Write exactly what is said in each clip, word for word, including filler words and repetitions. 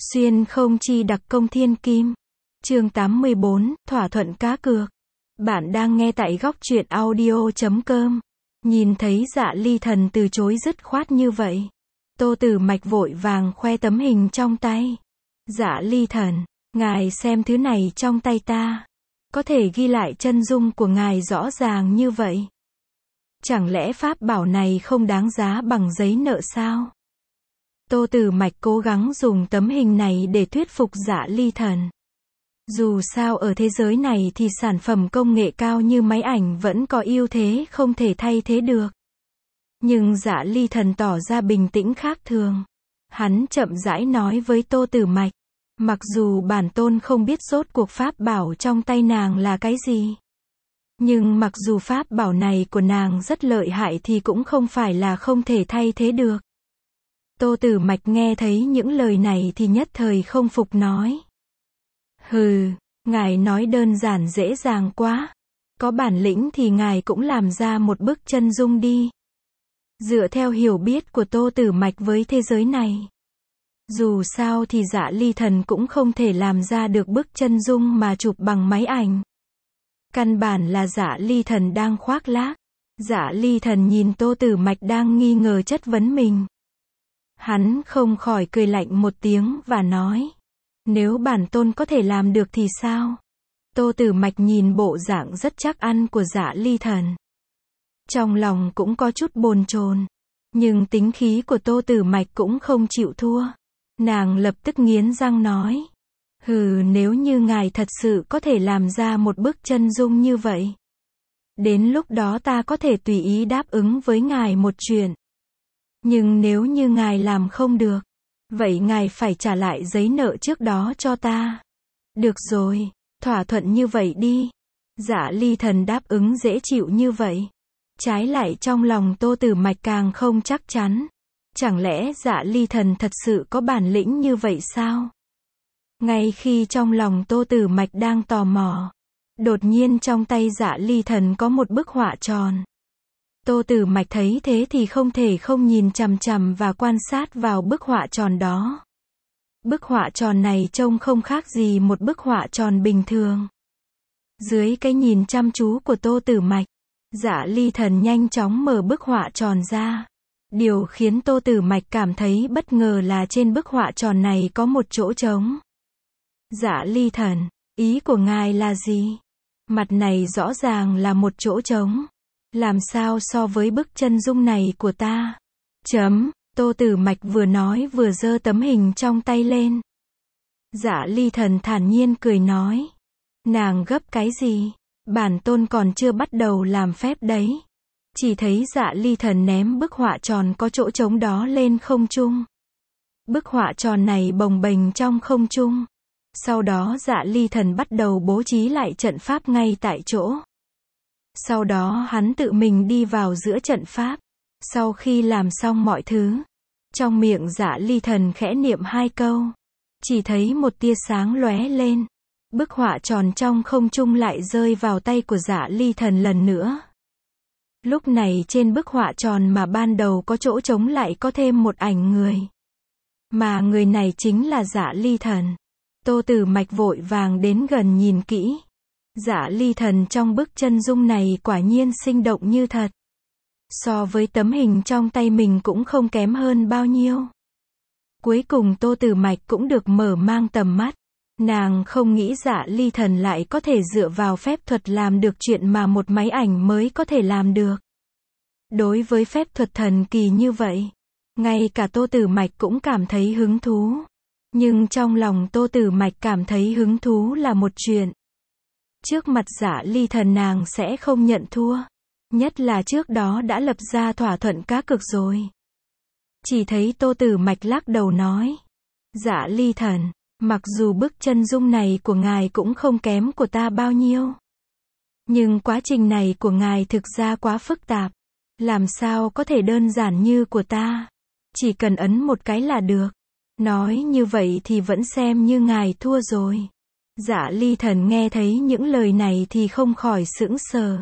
Xuyên không chi đặc công thiên kim. Chương tám mươi bốn, thỏa thuận cá cược. Bạn đang nghe tại góc truyện audio chấm com. Nhìn thấy Dạ Ly Thần từ chối dứt khoát như vậy, Tô Tử Mạch vội vàng khoe tấm hình trong tay. Dạ Ly Thần, ngài xem thứ này trong tay ta. Có thể ghi lại chân dung của ngài rõ ràng như vậy. Chẳng lẽ pháp bảo này không đáng giá bằng giấy nợ sao? Tô Tử Mạch cố gắng dùng tấm hình này để thuyết phục Dạ Ly Thần. Dù sao ở thế giới này thì sản phẩm công nghệ cao như máy ảnh vẫn có ưu thế không thể thay thế được. Nhưng Dạ Ly Thần tỏ ra bình tĩnh khác thường. Hắn chậm rãi nói với Tô Tử Mạch, mặc dù bản tôn không biết rốt cuộc pháp bảo trong tay nàng là cái gì. Nhưng mặc dù pháp bảo này của nàng rất lợi hại thì cũng không phải là không thể thay thế được. Tô Tử Mạch nghe thấy những lời này thì nhất thời không phục nói. Hừ, ngài nói đơn giản dễ dàng quá. Có bản lĩnh thì ngài cũng làm ra một bức chân dung đi. Dựa theo hiểu biết của Tô Tử Mạch với thế giới này, dù sao thì Dạ Ly Thần cũng không thể làm ra được bức chân dung mà chụp bằng máy ảnh. Căn bản là Dạ Ly Thần đang khoác lác. Dạ Ly Thần nhìn Tô Tử Mạch đang nghi ngờ chất vấn mình. Hắn không khỏi cười lạnh một tiếng và nói, nếu bản tôn có thể làm được thì sao? Tô Tử Mạch nhìn bộ dạng rất chắc ăn của Dạ Ly Thần. Trong lòng cũng có chút bồn chồn. Nhưng tính khí của Tô Tử Mạch cũng không chịu thua. Nàng lập tức nghiến răng nói, hừ, nếu như ngài thật sự có thể làm ra một bức chân dung như vậy, đến lúc đó ta có thể tùy ý đáp ứng với ngài một chuyện. Nhưng nếu như ngài làm không được, vậy ngài phải trả lại giấy nợ trước đó cho ta. Được rồi, thỏa thuận như vậy đi. Dạ Ly Thần đáp ứng dễ chịu như vậy. Trái lại trong lòng Tô Tử Mạch càng không chắc chắn. Chẳng lẽ Dạ Ly Thần thật sự có bản lĩnh như vậy sao? Ngay khi trong lòng Tô Tử Mạch đang tò mò, đột nhiên trong tay Dạ Ly Thần có một bức họa tròn. Tô Tử Mạch thấy thế thì không thể không nhìn chằm chằm và quan sát vào bức họa tròn đó. Bức họa tròn này trông không khác gì một bức họa tròn bình thường. Dưới cái nhìn chăm chú của Tô Tử Mạch, Dạ Ly Thần nhanh chóng mở bức họa tròn ra. Điều khiến Tô Tử Mạch cảm thấy bất ngờ là trên bức họa tròn này có một chỗ trống. Dạ Ly Thần, ý của ngài là gì? Mặt này rõ ràng là một chỗ trống. Làm sao so với bức chân dung này của ta? Chấm, Tô Tử Mạch vừa nói vừa giơ tấm hình trong tay lên. Dạ Ly Thần thản nhiên cười nói, nàng gấp cái gì? Bản tôn còn chưa bắt đầu làm phép đấy. Chỉ thấy Dạ Ly Thần ném bức họa tròn có chỗ trống đó lên không trung. Bức họa tròn này bồng bềnh trong không trung. Sau đó Dạ Ly Thần bắt đầu bố trí lại trận pháp ngay tại chỗ. Sau đó hắn tự mình đi vào giữa trận pháp. Sau khi làm xong mọi thứ, trong miệng Dạ Ly Thần khẽ niệm hai câu. Chỉ thấy một tia sáng lóe lên. Bức họa tròn trong không trung lại rơi vào tay của Dạ Ly Thần lần nữa. Lúc này trên bức họa tròn mà ban đầu có chỗ trống lại có thêm một ảnh người. Mà người này chính là Dạ Ly Thần. Tô Tử Mạch vội vàng đến gần nhìn kỹ. Dạ Ly Thần trong bức chân dung này quả nhiên sinh động như thật. So với tấm hình trong tay mình cũng không kém hơn bao nhiêu. Cuối cùng Tô Tử Mạch cũng được mở mang tầm mắt. Nàng không nghĩ Dạ Ly Thần lại có thể dựa vào phép thuật làm được chuyện mà một máy ảnh mới có thể làm được. Đối với phép thuật thần kỳ như vậy, ngay cả Tô Tử Mạch cũng cảm thấy hứng thú. Nhưng trong lòng Tô Tử Mạch cảm thấy hứng thú là một chuyện. Trước mặt Dạ Ly Thần nàng sẽ không nhận thua. Nhất là trước đó đã lập ra thỏa thuận cá cược rồi. Chỉ thấy Tô Tử Mạch lắc đầu nói, Dạ Ly Thần, mặc dù bức chân dung này của ngài cũng không kém của ta bao nhiêu. Nhưng quá trình này của ngài thực ra quá phức tạp. Làm sao có thể đơn giản như của ta. Chỉ cần ấn một cái là được. Nói như vậy thì vẫn xem như ngài thua rồi. Dạ Ly Thần nghe thấy những lời này thì không khỏi sững sờ.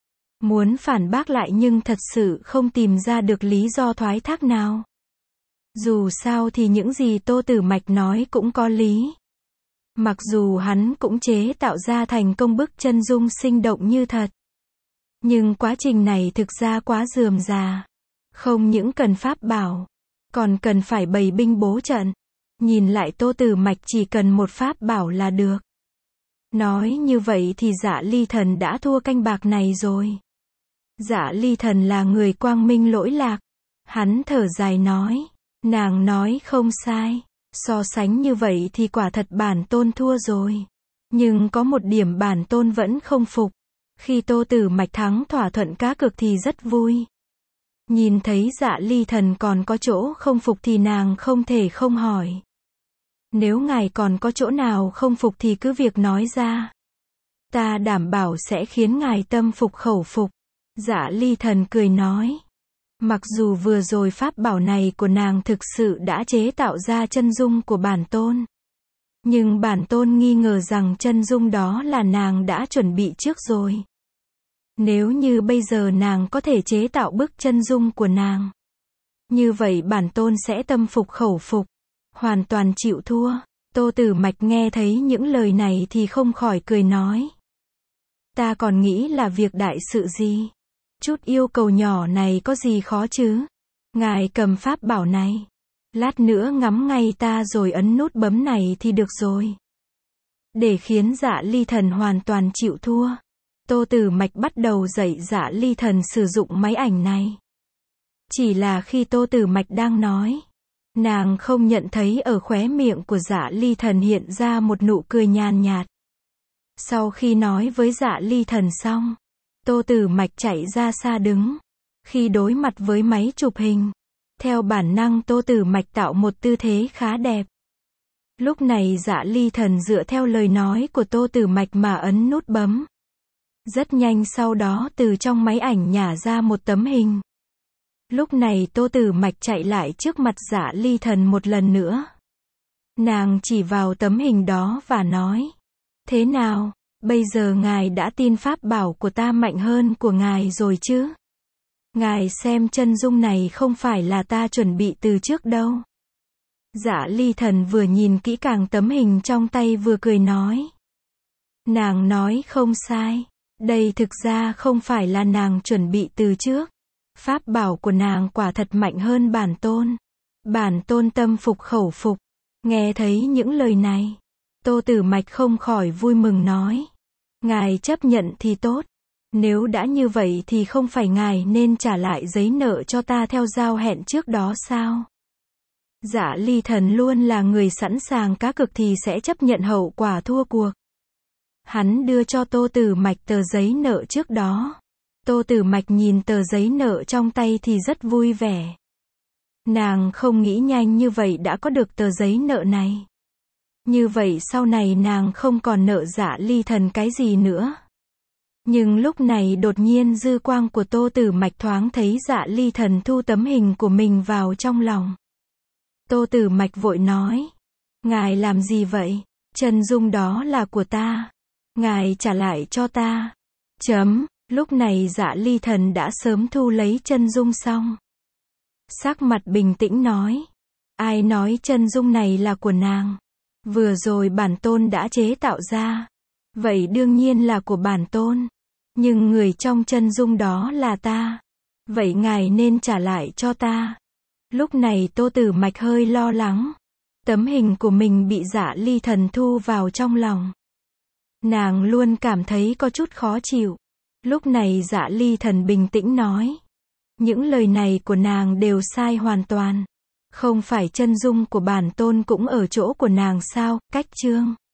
Muốn phản bác lại nhưng thật sự không tìm ra được lý do thoái thác nào. Dù sao thì những gì Tô Tử Mạch nói cũng có lý. Mặc dù hắn cũng chế tạo ra thành công bức chân dung sinh động như thật. Nhưng quá trình này thực ra quá rườm rà. Không những cần pháp bảo, còn cần phải bày binh bố trận. Nhìn lại Tô Tử Mạch chỉ cần một pháp bảo là được. Nói như vậy thì Dạ Ly Thần đã thua canh bạc này rồi. Dạ Ly Thần là người quang minh lỗi lạc. Hắn thở dài nói. Nàng nói không sai. So sánh như vậy thì quả thật bản tôn thua rồi. Nhưng có một điểm bản tôn vẫn không phục. Khi Tô Tử Mạch thắng thỏa thuận cá cược thì rất vui. Nhìn thấy Dạ Ly Thần còn có chỗ không phục thì nàng không thể không hỏi. Nếu ngài còn có chỗ nào không phục thì cứ việc nói ra. Ta đảm bảo sẽ khiến ngài tâm phục khẩu phục. Dạ Ly Thần cười nói. Mặc dù vừa rồi pháp bảo này của nàng thực sự đã chế tạo ra chân dung của bản tôn. Nhưng bản tôn nghi ngờ rằng chân dung đó là nàng đã chuẩn bị trước rồi. Nếu như bây giờ nàng có thể chế tạo bức chân dung của nàng, như vậy bản tôn sẽ tâm phục khẩu phục, hoàn toàn chịu thua. Tô Tử Mạch nghe thấy những lời này thì không khỏi cười nói. Ta còn nghĩ là việc đại sự gì. Chút yêu cầu nhỏ này có gì khó chứ. Ngài cầm pháp bảo này. Lát nữa ngắm ngay ta rồi ấn nút bấm này thì được rồi. Để khiến Dạ Ly Thần hoàn toàn chịu thua, Tô Tử Mạch bắt đầu dạy Dạ Ly Thần sử dụng máy ảnh này. Chỉ là khi Tô Tử Mạch đang nói, nàng không nhận thấy ở khóe miệng của Dạ Ly Thần hiện ra một nụ cười nhàn nhạt. Sau khi nói với Dạ Ly Thần xong, Tô Tử Mạch chạy ra xa đứng. Khi đối mặt với máy chụp hình, theo bản năng Tô Tử Mạch tạo một tư thế khá đẹp. Lúc này Dạ Ly Thần dựa theo lời nói của Tô Tử Mạch mà ấn nút bấm. Rất nhanh sau đó từ trong máy ảnh nhả ra một tấm hình. Lúc này Tô Tử Mạch chạy lại trước mặt Dạ Ly Thần một lần nữa. Nàng chỉ vào tấm hình đó và nói. Thế nào, bây giờ ngài đã tin pháp bảo của ta mạnh hơn của ngài rồi chứ? Ngài xem chân dung này không phải là ta chuẩn bị từ trước đâu. Dạ Ly Thần vừa nhìn kỹ càng tấm hình trong tay vừa cười nói. Nàng nói không sai. Đây thực ra không phải là nàng chuẩn bị từ trước. Pháp bảo của nàng quả thật mạnh hơn bản tôn. Bản tôn tâm phục khẩu phục. Nghe thấy những lời này, Tô Tử Mạch không khỏi vui mừng nói. Ngài chấp nhận thì tốt. Nếu đã như vậy thì không phải ngài nên trả lại giấy nợ cho ta theo giao hẹn trước đó sao? Dạ Ly Thần luôn là người sẵn sàng cá cược thì sẽ chấp nhận hậu quả thua cuộc. Hắn đưa cho Tô Tử Mạch tờ giấy nợ trước đó. Tô Tử Mạch nhìn tờ giấy nợ trong tay thì rất vui vẻ. Nàng không nghĩ nhanh như vậy đã có được tờ giấy nợ này. Như vậy sau này nàng không còn nợ Dạ Ly Thần cái gì nữa. Nhưng lúc này đột nhiên dư quang của Tô Tử Mạch thoáng thấy Dạ Ly Thần thu tấm hình của mình vào trong lòng. Tô Tử Mạch vội nói. Ngài làm gì vậy? Chân dung đó là của ta. Ngài trả lại cho ta. Chấm. Lúc này Dạ Ly Thần đã sớm thu lấy chân dung xong. Sắc mặt bình tĩnh nói. Ai nói chân dung này là của nàng? Vừa rồi bản tôn đã chế tạo ra. Vậy đương nhiên là của bản tôn. Nhưng người trong chân dung đó là ta. Vậy ngài nên trả lại cho ta. Lúc này Tô Tử Mạch hơi lo lắng. Tấm hình của mình bị Dạ Ly Thần thu vào trong lòng. Nàng luôn cảm thấy có chút khó chịu. Lúc này Dạ Ly Thần bình tĩnh nói. Những lời này của nàng đều sai hoàn toàn. Không phải chân dung của bản tôn cũng ở chỗ của nàng sao? Cách chương